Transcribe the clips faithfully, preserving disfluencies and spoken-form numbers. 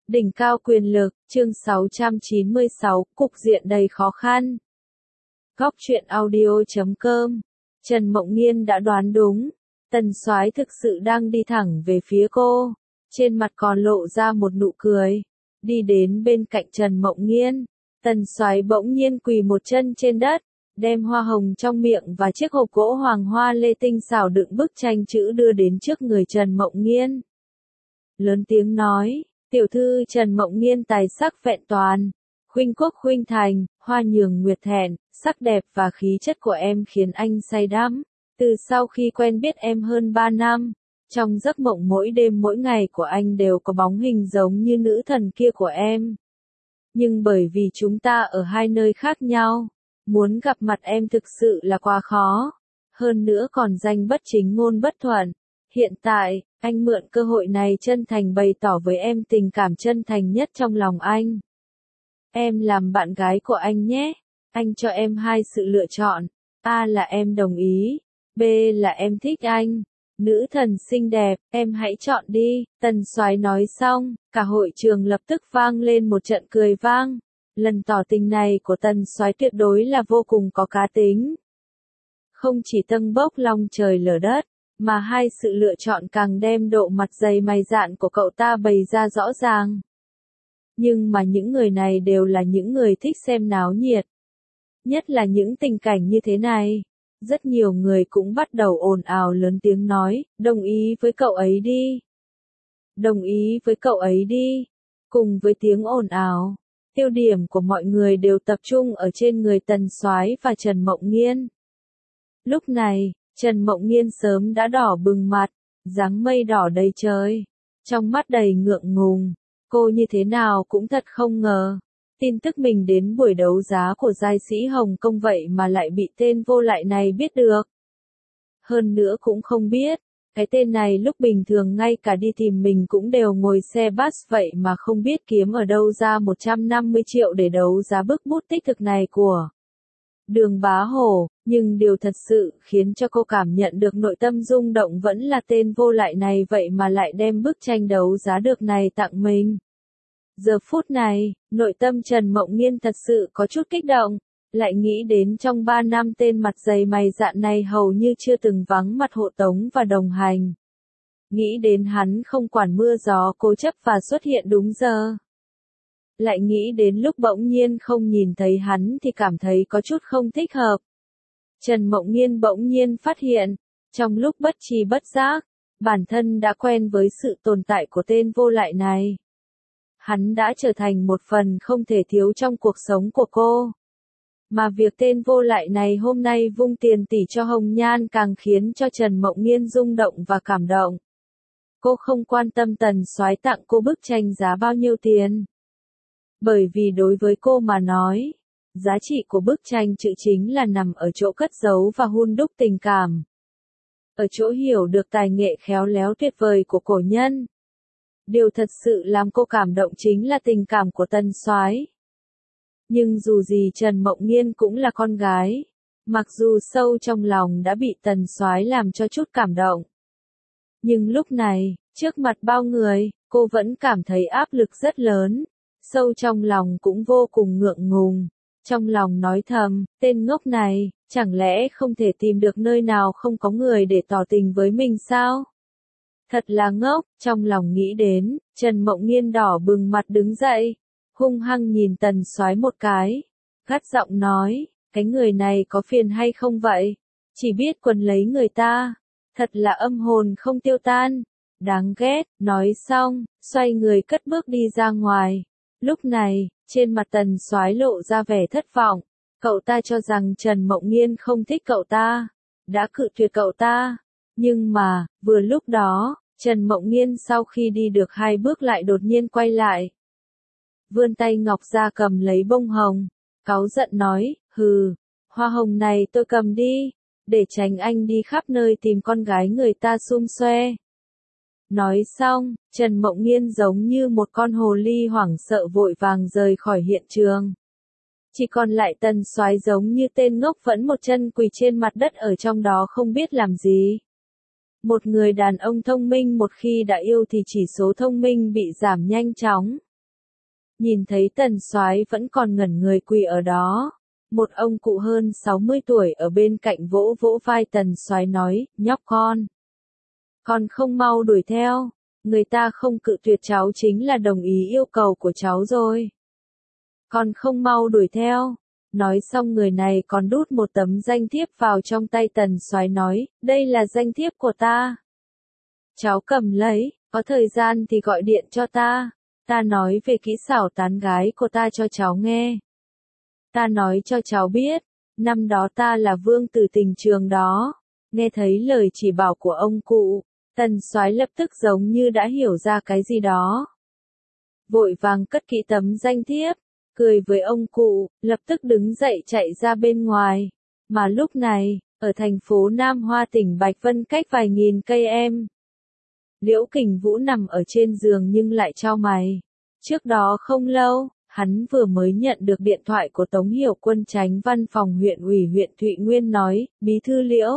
Đỉnh cao quyền lực, chương sáu trăm chín mươi sáu, cục diện đầy khó khăn. Góc truyện audio chấm com. Trần Mộng Nghiên đã đoán đúng. Tần Soái thực sự đang đi thẳng về phía cô. Trên mặt còn lộ ra một nụ cười. Đi đến bên cạnh Trần Mộng Nghiên. Tần Soái bỗng nhiên quỳ một chân trên đất. Đem hoa hồng trong miệng và chiếc hộp gỗ hoàng hoa lê tinh xảo đựng bức tranh chữ đưa đến trước người Trần Mộng Nghiên. Lớn tiếng nói. Tiểu thư Trần Mộng Nghiên tài sắc vẹn toàn, khuynh quốc khuynh thành, hoa nhường nguyệt thẹn, sắc đẹp và khí chất của em khiến anh say đắm. Từ sau khi quen biết em hơn ba năm, trong giấc mộng mỗi đêm mỗi ngày của anh đều có bóng hình giống như nữ thần kia của em. Nhưng bởi vì chúng ta ở hai nơi khác nhau, muốn gặp mặt em thực sự là quá khó. Hơn nữa còn danh bất chính ngôn bất thuận. Hiện tại, anh mượn cơ hội này chân thành bày tỏ với em tình cảm chân thành nhất trong lòng anh. Em làm bạn gái của anh nhé. Anh cho em hai sự lựa chọn. A là em đồng ý. B là em thích anh. Nữ thần xinh đẹp, em hãy chọn đi. Tần Soái nói xong, cả hội trường lập tức vang lên một trận cười vang. Lần tỏ tình này của Tần Soái tuyệt đối là vô cùng có cá tính. Không chỉ tâng bốc long trời lở đất, mà hai sự lựa chọn càng đem độ mặt dày mày dạn của cậu ta bày ra rõ ràng. Nhưng mà những người này đều là những người thích xem náo nhiệt. Nhất là những tình cảnh như thế này. Rất nhiều người cũng bắt đầu ồn ào lớn tiếng nói, đồng ý với cậu ấy đi. Đồng ý với cậu ấy đi. Cùng với tiếng ồn ào, tiêu điểm của mọi người đều tập trung ở trên người Tần Soái và Trần Mộng Nghiên. Lúc này, Trần Mộng Nghiên sớm đã đỏ bừng mặt, dáng mây đỏ đầy trời, trong mắt đầy ngượng ngùng. Cô như thế nào cũng thật không ngờ, tin tức mình đến buổi đấu giá của giai sĩ Hồng Kông vậy mà lại bị tên vô lại này biết được. Hơn nữa cũng không biết, cái tên này lúc bình thường ngay cả đi tìm mình cũng đều ngồi xe bus vậy mà không biết kiếm ở đâu ra một trăm năm mươi triệu để đấu giá bức bút tích thực này của Đường Bá Hổ. Nhưng điều thật sự khiến cho cô cảm nhận được nội tâm rung động vẫn là tên vô lại này vậy mà lại đem bức tranh đấu giá được này tặng mình. Giờ phút này, nội tâm Trần Mộng Nghiên thật sự có chút kích động, lại nghĩ đến trong ba năm tên mặt dày mày dạn này hầu như chưa từng vắng mặt hộ tống và đồng hành. Nghĩ đến hắn không quản mưa gió cố chấp và xuất hiện đúng giờ. Lại nghĩ đến lúc bỗng nhiên không nhìn thấy hắn thì cảm thấy có chút không thích hợp. Trần Mộng Nghiên bỗng nhiên phát hiện, trong lúc bất tri bất giác, bản thân đã quen với sự tồn tại của tên vô lại này. Hắn đã trở thành một phần không thể thiếu trong cuộc sống của cô. Mà việc tên vô lại này hôm nay vung tiền tỷ cho Hồng Nhan càng khiến cho Trần Mộng Nghiên rung động và cảm động. Cô không quan tâm Tần Soái tặng cô bức tranh giá bao nhiêu tiền. Bởi vì đối với cô mà nói, giá trị của bức tranh chữ chính là nằm ở chỗ cất giấu và hun đúc tình cảm. Ở chỗ hiểu được tài nghệ khéo léo tuyệt vời của cổ nhân. Điều thật sự làm cô cảm động chính là tình cảm của Tần Soái. Nhưng dù gì Trần Mộng Nghiên cũng là con gái, mặc dù sâu trong lòng đã bị Tần Soái làm cho chút cảm động. Nhưng lúc này, trước mặt bao người, cô vẫn cảm thấy áp lực rất lớn, sâu trong lòng cũng vô cùng ngượng ngùng. Trong lòng nói thầm, tên ngốc này, chẳng lẽ không thể tìm được nơi nào không có người để tỏ tình với mình sao? Thật là ngốc, trong lòng nghĩ đến, Trần Mộng Nghiên đỏ bừng mặt đứng dậy, hung hăng nhìn Tần Soái một cái, gắt giọng nói, cái người này có phiền hay không vậy? Chỉ biết quần lấy người ta, thật là âm hồn không tiêu tan, đáng ghét. Nói xong, xoay người cất bước đi ra ngoài. Lúc này, trên mặt Tần Soái lộ ra vẻ thất vọng, cậu ta cho rằng Trần Mộng Nghiên không thích cậu ta, đã cự tuyệt cậu ta. Nhưng mà, vừa lúc đó, Trần Mộng Nghiên sau khi đi được hai bước lại đột nhiên quay lại. Vươn tay ngọc ra cầm lấy bông hồng, cáu giận nói, hừ, hoa hồng này tôi cầm đi, để tránh anh đi khắp nơi tìm con gái người ta xum xoe. Nói xong, Trần Mộng Nghiên giống như một con hồ ly hoảng sợ vội vàng rời khỏi hiện trường. Chỉ còn lại Tần Soái giống như tên ngốc vẫn một chân quỳ trên mặt đất ở trong đó không biết làm gì. Một người đàn ông thông minh một khi đã yêu thì chỉ số thông minh bị giảm nhanh chóng. Nhìn thấy Tần Soái vẫn còn ngẩn người quỳ ở đó. Một ông cụ hơn sáu mươi tuổi ở bên cạnh vỗ vỗ vai Tần Soái nói, nhóc con. Con không mau đuổi theo, người ta không cự tuyệt cháu chính là đồng ý yêu cầu của cháu rồi. Con không mau đuổi theo. Nói xong người này còn đút một tấm danh thiếp vào trong tay Tần Soái nói, đây là danh thiếp của ta. Cháu cầm lấy, có thời gian thì gọi điện cho ta. Ta nói về kỹ xảo tán gái của ta cho cháu nghe. Ta nói cho cháu biết, năm đó ta là vương tử tình trường đó. Nghe thấy lời chỉ bảo của ông cụ, Tần Soái lập tức giống như đã hiểu ra cái gì đó. Vội vàng cất kỹ tấm danh thiếp, cười với ông cụ, lập tức đứng dậy chạy ra bên ngoài. Mà lúc này, ở thành phố Nam Hoa tỉnh Bạch Vân cách vài nghìn cây em. Liễu Kình Vũ nằm ở trên giường nhưng lại chau mày. Trước đó không lâu, hắn vừa mới nhận được điện thoại của Tống Hiểu Quân Chánh văn phòng huyện ủy huyện Thụy Nguyên nói, bí thư Liễu.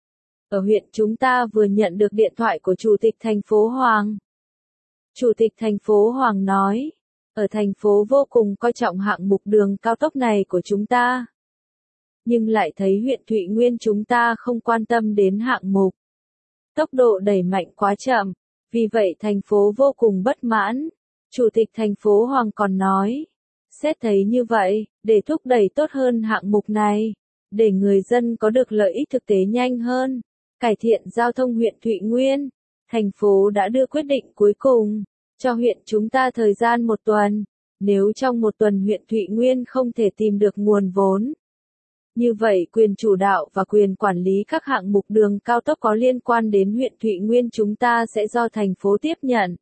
Ở huyện chúng ta vừa nhận được điện thoại của Chủ tịch thành phố Hoàng. Chủ tịch thành phố Hoàng nói, ở thành phố vô cùng coi trọng hạng mục đường cao tốc này của chúng ta. Nhưng lại thấy huyện Thụy Nguyên chúng ta không quan tâm đến hạng mục. Tốc độ đẩy mạnh quá chậm, vì vậy thành phố vô cùng bất mãn. Chủ tịch thành phố Hoàng còn nói, xét thấy như vậy, để thúc đẩy tốt hơn hạng mục này, để người dân có được lợi ích thực tế nhanh hơn, cải thiện giao thông huyện Thụy Nguyên, thành phố đã đưa quyết định cuối cùng, cho huyện chúng ta thời gian một tuần. Nếu trong một tuần huyện Thụy Nguyên không thể tìm được nguồn vốn, như vậy quyền chủ đạo và quyền quản lý các hạng mục đường cao tốc có liên quan đến huyện Thụy Nguyên chúng ta sẽ do thành phố tiếp nhận.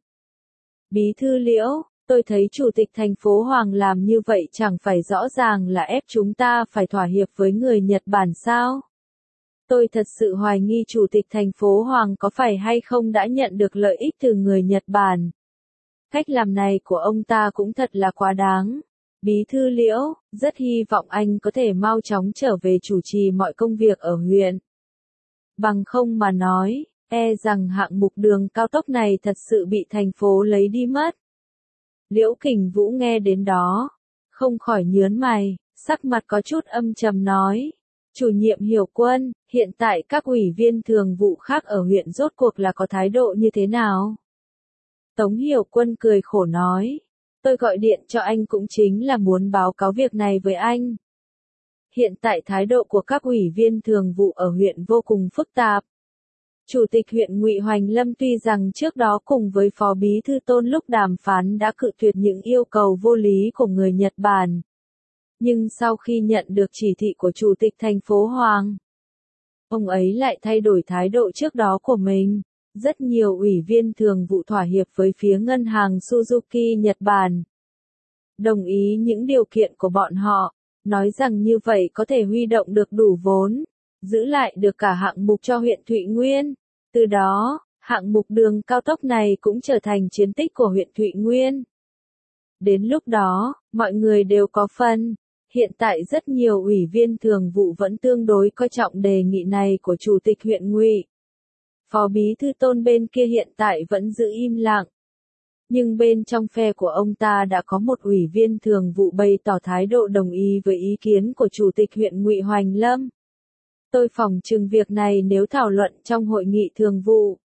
Bí thư Liễu, tôi thấy Chủ tịch thành phố Hoàng làm như vậy chẳng phải rõ ràng là ép chúng ta phải thỏa hiệp với người Nhật Bản sao? Tôi thật sự hoài nghi Chủ tịch thành phố Hoàng có phải hay không đã nhận được lợi ích từ người Nhật Bản. Cách làm này của ông ta cũng thật là quá đáng. Bí thư Liễu, rất hy vọng anh có thể mau chóng trở về chủ trì mọi công việc ở huyện. Bằng không mà nói, e rằng hạng mục đường cao tốc này thật sự bị thành phố lấy đi mất. Liễu Kình Vũ nghe đến đó, không khỏi nhớn mày, sắc mặt có chút âm trầm nói. Chủ nhiệm Hiểu Quân, hiện tại các ủy viên thường vụ khác ở huyện rốt cuộc là có thái độ như thế nào? Tống Hiểu Quân cười khổ nói. Tôi gọi điện cho anh cũng chính là muốn báo cáo việc này với anh. Hiện tại thái độ của các ủy viên thường vụ ở huyện vô cùng phức tạp. Chủ tịch huyện Ngụy Hoành Lâm tuy rằng trước đó cùng với Phó Bí thư Tôn lúc đàm phán đã cự tuyệt những yêu cầu vô lý của người Nhật Bản. Nhưng sau khi nhận được chỉ thị của Chủ tịch thành phố Hoàng, ông ấy lại thay đổi thái độ trước đó của mình. Rất nhiều ủy viên thường vụ thỏa hiệp với phía ngân hàng Suzuki Nhật Bản. Đồng ý những điều kiện của bọn họ, nói rằng như vậy có thể huy động được đủ vốn, giữ lại được cả hạng mục cho huyện Thụy Nguyên. Từ đó, hạng mục đường cao tốc này cũng trở thành chiến tích của huyện Thụy Nguyên. Đến lúc đó, mọi người đều có phần. Hiện tại rất nhiều ủy viên thường vụ vẫn tương đối coi trọng đề nghị này của Chủ tịch huyện Ngụy. Phó Bí thư Tôn bên kia hiện tại vẫn giữ im lặng. Nhưng bên trong phe của ông ta đã có một ủy viên thường vụ bày tỏ thái độ đồng ý với ý kiến của Chủ tịch huyện Ngụy Hoành Lâm. Tôi phỏng chừng việc này nếu thảo luận trong hội nghị thường vụ,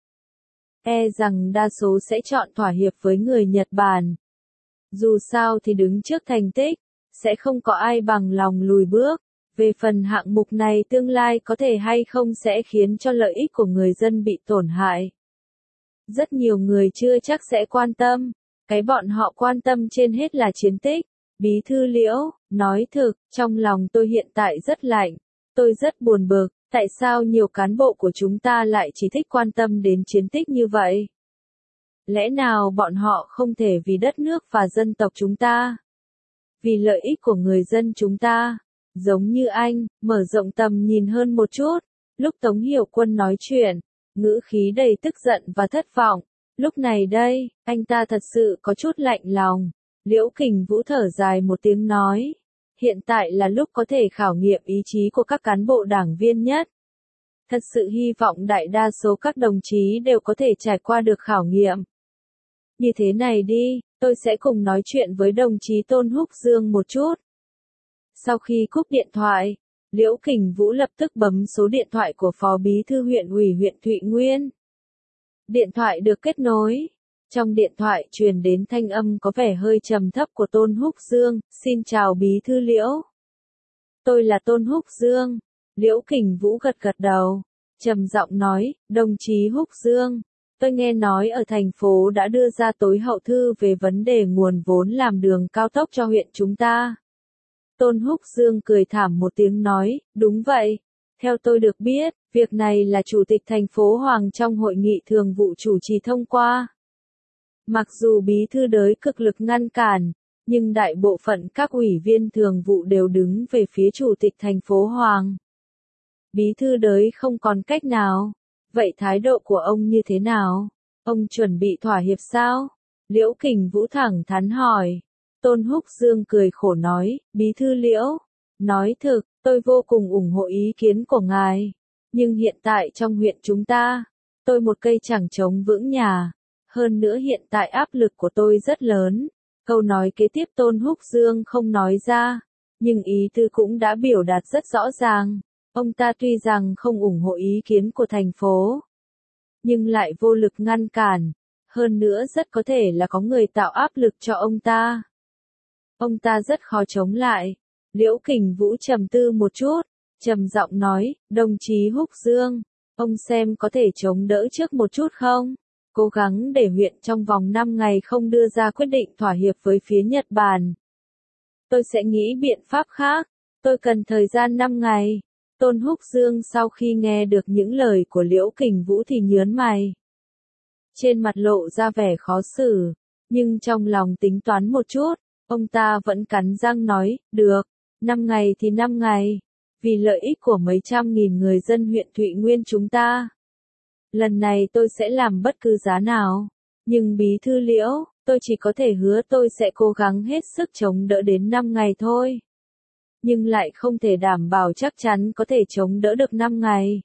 e rằng đa số sẽ chọn thỏa hiệp với người Nhật Bản. Dù sao thì đứng trước thành tích, sẽ không có ai bằng lòng lùi bước. Về phần hạng mục này tương lai có thể hay không sẽ khiến cho lợi ích của người dân bị tổn hại. Rất nhiều người chưa chắc sẽ quan tâm, cái bọn họ quan tâm trên hết là chiến tích. Bí thư Liễu, nói thực, trong lòng tôi hiện tại rất lạnh, tôi rất buồn bực, tại sao nhiều cán bộ của chúng ta lại chỉ thích quan tâm đến chiến tích như vậy? Lẽ nào bọn họ không thể vì đất nước và dân tộc chúng ta, vì lợi ích của người dân chúng ta, giống như anh, mở rộng tầm nhìn hơn một chút? Lúc Tống Hiểu Quân nói chuyện, ngữ khí đầy tức giận và thất vọng. Lúc này đây, anh ta thật sự có chút lạnh lòng. Liễu Kình Vũ thở dài một tiếng nói. Hiện tại là lúc có thể khảo nghiệm ý chí của các cán bộ đảng viên nhất. Thật sự hy vọng đại đa số các đồng chí đều có thể trải qua được khảo nghiệm. Như thế này đi, tôi sẽ cùng nói chuyện với đồng chí Tôn Húc Dương một chút. Sau khi cúp điện thoại, Liễu Kình Vũ lập tức bấm số điện thoại của Phó Bí thư huyện ủy huyện Thụy Nguyên. Điện thoại được kết nối. Trong điện thoại truyền đến thanh âm có vẻ hơi trầm thấp của Tôn Húc Dương, xin chào Bí thư Liễu. Tôi là Tôn Húc Dương. Liễu Kình Vũ gật gật đầu, trầm giọng nói, đồng chí Húc Dương, tôi nghe nói ở thành phố đã đưa ra tối hậu thư về vấn đề nguồn vốn làm đường cao tốc cho huyện chúng ta. Tôn Húc Dương cười thảm một tiếng nói, đúng vậy. Theo tôi được biết, việc này là Chủ tịch thành phố Hoàng trong hội nghị thường vụ chủ trì thông qua. Mặc dù bí thư đới cực lực ngăn cản, nhưng đại bộ phận các ủy viên thường vụ đều đứng về phía Chủ tịch thành phố Hoàng. Bí thư đới không còn cách nào. Vậy thái độ của ông như thế nào? Ông chuẩn bị thỏa hiệp sao? Liễu Kình Vũ thẳng thắn hỏi. Tôn Húc Dương cười khổ nói, Bí thư Liễu, nói thực, tôi vô cùng ủng hộ ý kiến của ngài. Nhưng hiện tại trong huyện chúng ta, tôi một cây chẳng chống vững nhà. Hơn nữa hiện tại áp lực của tôi rất lớn. Câu nói kế tiếp Tôn Húc Dương không nói ra, nhưng ý tư cũng đã biểu đạt rất rõ ràng. Ông ta tuy rằng không ủng hộ ý kiến của thành phố, nhưng lại vô lực ngăn cản. Hơn nữa rất có thể là có người tạo áp lực cho ông ta. Ông ta rất khó chống lại. Liễu Kình Vũ trầm tư một chút, trầm giọng nói, đồng chí Húc Dương, ông xem có thể chống đỡ trước một chút không? Cố gắng để huyện trong vòng năm ngày không đưa ra quyết định thỏa hiệp với phía Nhật Bản. Tôi sẽ nghĩ biện pháp khác, tôi cần thời gian năm ngày. Tôn Húc Dương sau khi nghe được những lời của Liễu Kình Vũ thì nhớn mày. Trên mặt lộ ra vẻ khó xử, nhưng trong lòng tính toán một chút, ông ta vẫn cắn răng nói, được, năm ngày thì năm ngày, vì lợi ích của mấy trăm nghìn người dân huyện Thụy Nguyên chúng ta. Lần này tôi sẽ làm bất cứ giá nào, nhưng Bí thư Liễu, tôi chỉ có thể hứa tôi sẽ cố gắng hết sức chống đỡ đến năm ngày thôi. Nhưng lại không thể đảm bảo chắc chắn có thể chống đỡ được năm ngày.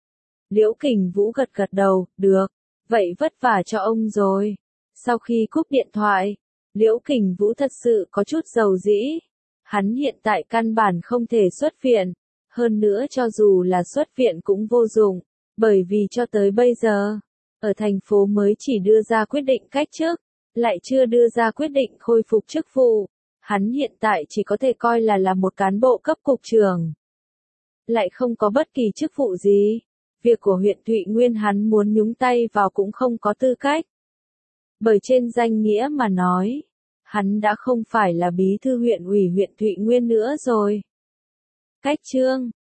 Liễu Kình Vũ gật gật đầu, được, vậy vất vả cho ông rồi. Sau khi cúp điện thoại, Liễu Kình Vũ thật sự có chút dầu dĩ. Hắn hiện tại căn bản không thể xuất viện, hơn nữa cho dù là xuất viện cũng vô dụng, bởi vì cho tới bây giờ, ở thành phố mới chỉ đưa ra quyết định cách chức, lại chưa đưa ra quyết định khôi phục chức vụ. Hắn hiện tại chỉ có thể coi là là một cán bộ cấp cục trưởng. Lại không có bất kỳ chức vụ gì. Việc của huyện Thụy Nguyên hắn muốn nhúng tay vào cũng không có tư cách. Bởi trên danh nghĩa mà nói, hắn đã không phải là bí thư huyện ủy huyện Thụy Nguyên nữa rồi. Cách chương